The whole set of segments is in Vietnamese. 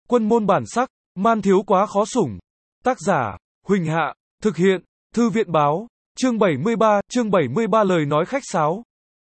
Quân môn bản sắc, man thiếu quá khó sủng. Tác giả, Huỳnh Hạ, thực hiện, Thư viện báo, chương 73 lời nói khách sáo.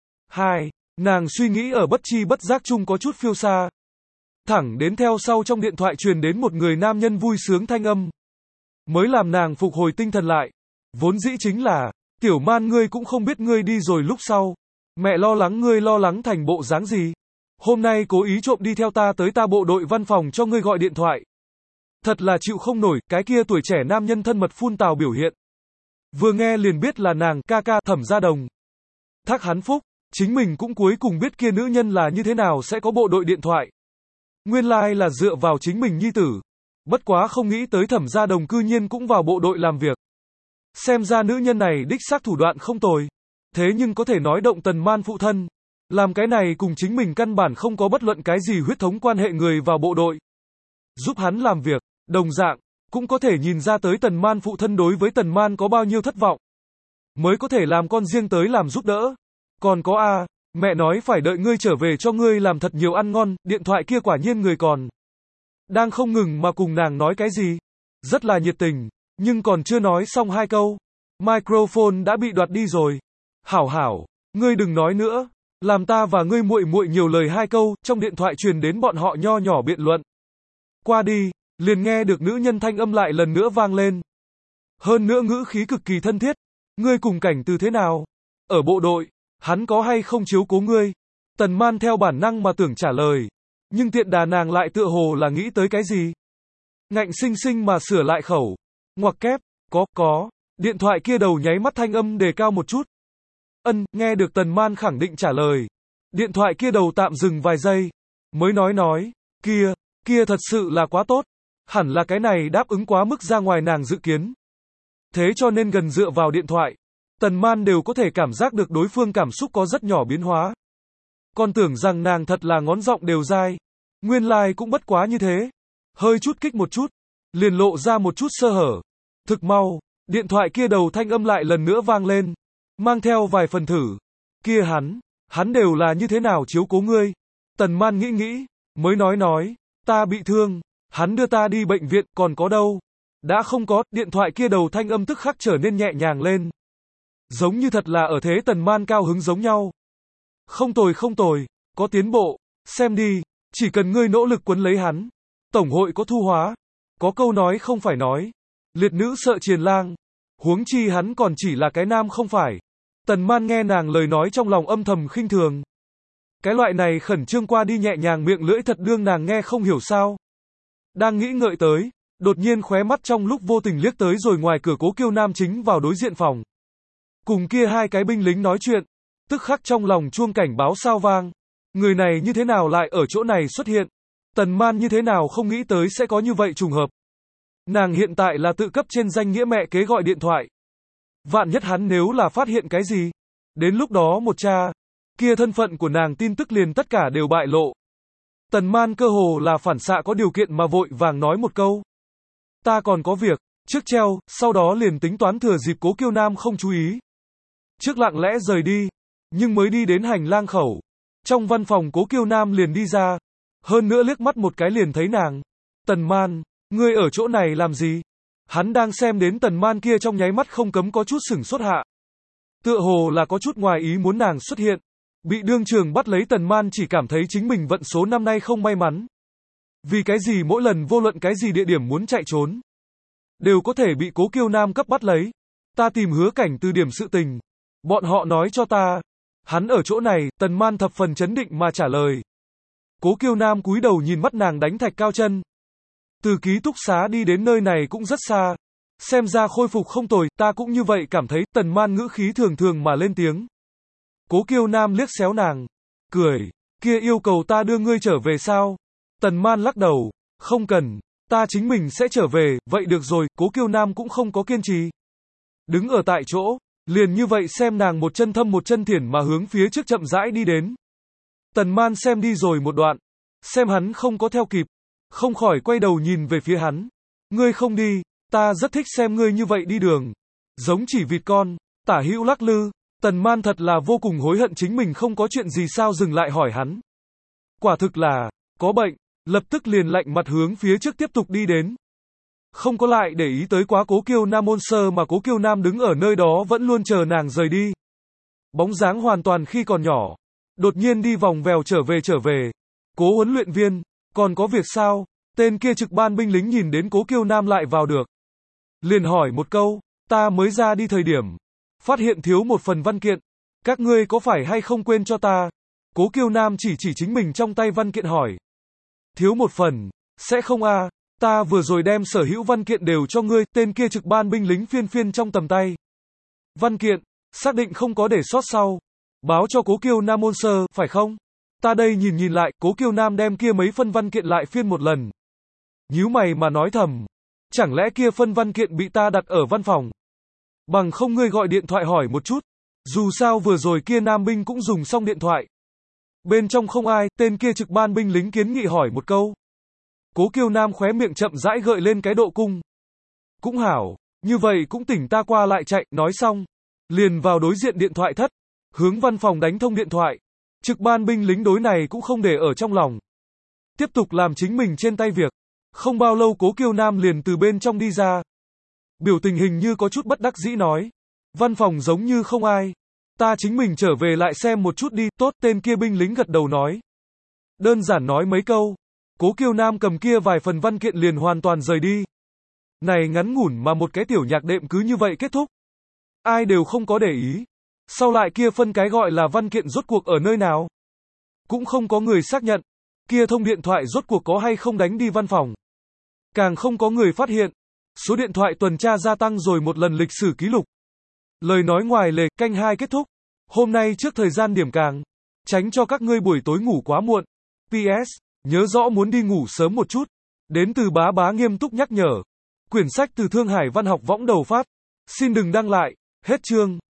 2. Nàng suy nghĩ ở bất tri bất giác chung có chút phiêu xa. Thẳng đến theo sau trong điện thoại truyền đến một người nam nhân vui sướng thanh âm. Mới làm nàng phục hồi tinh thần lại. Vốn dĩ chính là, tiểu man ngươi cũng không biết ngươi đi rồi lúc sau. Mẹ lo lắng ngươi lo lắng thành bộ dáng gì. Hôm nay cố ý trộm đi theo ta tới ta bộ đội văn phòng cho ngươi gọi điện thoại. Thật là chịu không nổi, cái kia tuổi trẻ nam nhân thân mật phun tào biểu hiện. Vừa nghe liền biết là nàng ca ca Thẩm Gia Đồng. Thác hắn phúc, chính mình cũng cuối cùng biết kia nữ nhân là như thế nào sẽ có bộ đội điện thoại. Nguyên lai là dựa vào chính mình nhi tử. Bất quá không nghĩ tới Thẩm Gia Đồng cư nhiên cũng vào bộ đội làm việc. Xem ra nữ nhân này đích xác thủ đoạn không tồi. Thế nhưng có thể nói động Tần Man phụ thân. Làm cái này cùng chính mình căn bản không có bất luận cái gì huyết thống quan hệ người vào bộ đội. Giúp hắn làm việc, đồng dạng, cũng có thể nhìn ra tới Tần Man phụ thân đối với Tần Man có bao nhiêu thất vọng. Mới có thể làm con riêng tới làm giúp đỡ. Còn có mẹ nói phải đợi ngươi trở về cho ngươi làm thật nhiều ăn ngon, điện thoại kia quả nhiên người còn. Đang không ngừng mà cùng nàng nói cái gì. Rất là nhiệt tình, nhưng còn chưa nói xong hai câu. Microphone đã bị đoạt đi rồi. Hảo, ngươi đừng nói nữa. Làm ta và ngươi muội muội nhiều lời hai câu, trong điện thoại truyền đến bọn họ nho nhỏ biện luận. Qua đi, liền nghe được nữ nhân thanh âm lại lần nữa vang lên. Hơn nữa ngữ khí cực kỳ thân thiết. Ngươi cùng Cảnh Từ thế nào? Ở bộ đội, hắn có hay không chiếu cố ngươi? Tần Man theo bản năng mà tưởng trả lời. Nhưng tiện đà nàng lại tựa hồ là nghĩ tới cái gì? Ngạnh sinh sinh mà sửa lại khẩu. Ngoặc kép, có. Điện thoại kia đầu nháy mắt thanh âm đề cao một chút. Nghe được Tần Man khẳng định trả lời. Điện thoại kia đầu tạm dừng vài giây. Mới nói, kia thật sự là quá tốt. Hẳn là cái này đáp ứng quá mức ra ngoài nàng dự kiến. Thế cho nên gần dựa vào điện thoại, Tần Man đều có thể cảm giác được đối phương cảm xúc có rất nhỏ biến hóa. Còn tưởng rằng nàng thật là ngón giọng đều dai. Nguyên lai cũng bất quá như thế. Hơi chút kích một chút, liền lộ ra một chút sơ hở. Thực mau, điện thoại kia đầu thanh âm lại lần nữa vang lên. Mang theo vài phần thử. Kia hắn đều là như thế nào chiếu cố ngươi? Tần Man nghĩ, mới nói, ta bị thương, hắn đưa ta đi bệnh viện, còn có đâu? Đã không có, điện thoại kia đầu thanh âm tức khắc trở nên nhẹ nhàng lên. Giống như thật là ở thế Tần Man cao hứng giống nhau. Không tồi, có tiến bộ, xem đi, chỉ cần ngươi nỗ lực quấn lấy hắn. Tổng hội có thu hóa. Có câu nói không phải nói. Liệt nữ sợ triền lang. Huống chi hắn còn chỉ là cái nam không phải. Tần Man nghe nàng lời nói trong lòng âm thầm khinh thường. Cái loại này khẩn trương qua đi nhẹ nhàng miệng lưỡi thật đương nàng nghe không hiểu sao. Đang nghĩ ngợi tới, đột nhiên khóe mắt trong lúc vô tình liếc tới rồi ngoài cửa Cố Kiêu Nam chính vào đối diện phòng. Cùng kia hai cái binh lính nói chuyện, tức khắc trong lòng chuông cảnh báo sao vang. Người này như thế nào lại ở chỗ này xuất hiện? Tần Man như thế nào không nghĩ tới sẽ có như vậy trùng hợp. Nàng hiện tại là tự cấp trên danh nghĩa mẹ kế gọi điện thoại. Vạn nhất hắn nếu là phát hiện cái gì, đến lúc đó một cha, kia thân phận của nàng tin tức liền tất cả đều bại lộ. Tần Man cơ hồ là phản xạ có điều kiện mà vội vàng nói một câu. Ta còn có việc, trước treo, sau đó liền tính toán thừa dịp Cố Kiêu Nam không chú ý. Trước lặng lẽ rời đi, nhưng mới đi đến hành lang khẩu. Trong văn phòng Cố Kiêu Nam liền đi ra, hơn nữa liếc mắt một cái liền thấy nàng. Tần Man, ngươi ở chỗ này làm gì? Hắn đang xem đến Tần Man kia trong nháy mắt không cấm có chút sửng sốt hạ. Tựa hồ là có chút ngoài ý muốn nàng xuất hiện. Bị đương trường bắt lấy Tần Man chỉ cảm thấy chính mình vận số năm nay không may mắn. Vì cái gì mỗi lần vô luận cái gì địa điểm muốn chạy trốn, đều có thể bị Cố Kiêu Nam cấp bắt lấy. Ta tìm Hứa Cảnh Từ điểm sự tình. Bọn họ nói cho ta. Hắn ở chỗ này, Tần Man thập phần chấn định mà trả lời. Cố Kiêu Nam cúi đầu nhìn mắt nàng đánh thạch cao chân. Từ ký túc xá đi đến nơi này cũng rất xa. Xem ra khôi phục không tồi, ta cũng như vậy cảm thấy. Tần Man ngữ khí thường mà lên tiếng. Cố Kiêu Nam liếc xéo nàng. Cười, kia yêu cầu ta đưa ngươi trở về sao? Tần Man lắc đầu. Không cần, ta chính mình sẽ trở về. Vậy được rồi, Cố Kiêu Nam cũng không có kiên trì. Đứng ở tại chỗ, liền như vậy xem nàng một chân thâm một chân thiển mà hướng phía trước chậm rãi đi đến. Tần Man xem đi rồi một đoạn. Xem hắn không có theo kịp. Không khỏi quay đầu nhìn về phía hắn. Ngươi không đi, ta rất thích xem ngươi như vậy đi đường. Giống chỉ vịt con, tả hữu lắc lư. Tần Man thật là vô cùng hối hận chính mình không có chuyện gì sao dừng lại hỏi hắn. Quả thực là, có bệnh, lập tức liền lạnh mặt hướng phía trước tiếp tục đi đến. Không có lại để ý tới quá Cố Kiêu Nam môn sơ mà Cố Kiêu Nam đứng ở nơi đó vẫn luôn chờ nàng rời đi. Bóng dáng hoàn toàn khi còn nhỏ. Đột nhiên đi vòng vèo trở về. Cố huấn luyện viên, còn có việc sao? Tên kia trực ban binh lính nhìn đến Cố Kiêu Nam lại vào được. Liền hỏi một câu, ta mới ra đi thời điểm. Phát hiện thiếu một phần văn kiện. Các ngươi có phải hay không quên cho ta? Cố Kiêu Nam chỉ chính mình trong tay văn kiện hỏi. Thiếu một phần, sẽ không à, ta vừa rồi đem sở hữu văn kiện đều cho ngươi, tên kia trực ban binh lính phiên trong tầm tay. Văn kiện, xác định không có để sót sau. Báo cho Cố Kiêu Nam môn sơ, phải không? Ta đây nhìn lại, Cố Kiêu Nam đem kia mấy phân văn kiện lại phiên một lần. Nhíu mày mà nói thầm. Chẳng lẽ kia phân văn kiện bị ta đặt ở văn phòng? Bằng không ngươi gọi điện thoại hỏi một chút. Dù sao vừa rồi kia nam binh cũng dùng xong điện thoại. Bên trong không ai, tên kia trực ban binh lính kiến nghị hỏi một câu. Cố Kiêu Nam khóe miệng chậm rãi gợi lên cái độ cung. Cũng hảo, như vậy cũng tỉnh ta qua lại chạy, nói xong. Liền vào đối diện điện thoại thất. Hướng văn phòng đánh thông điện thoại. Trực ban binh lính đối này cũng không để ở trong lòng. Tiếp tục làm chính mình trên tay việc. Không bao lâu Cố Kiêu Nam liền từ bên trong đi ra. Biểu tình hình như có chút bất đắc dĩ nói. Văn phòng giống như không ai. Ta chính mình trở về lại xem một chút đi, tốt, tên kia binh lính gật đầu nói. Đơn giản nói mấy câu. Cố Kiêu Nam cầm kia vài phần văn kiện liền hoàn toàn rời đi. Này ngắn ngủn mà một cái tiểu nhạc đệm cứ như vậy kết thúc. Ai đều không có để ý. Sau lại kia phân cái gọi là văn kiện rốt cuộc ở nơi nào? Cũng không có người xác nhận. Kia thông điện thoại rốt cuộc có hay không đánh đi văn phòng. Càng không có người phát hiện. Số điện thoại tuần tra gia tăng rồi một lần lịch sử ký lục. Lời nói ngoài lề, canh 2 kết thúc. Hôm nay trước thời gian điểm càng. Tránh cho các ngươi buổi tối ngủ quá muộn. PS, nhớ rõ muốn đi ngủ sớm một chút. Đến từ bá bá nghiêm túc nhắc nhở. Quyển sách từ Thương Hải Văn học võng đầu phát. Xin đừng đăng lại. Hết chương.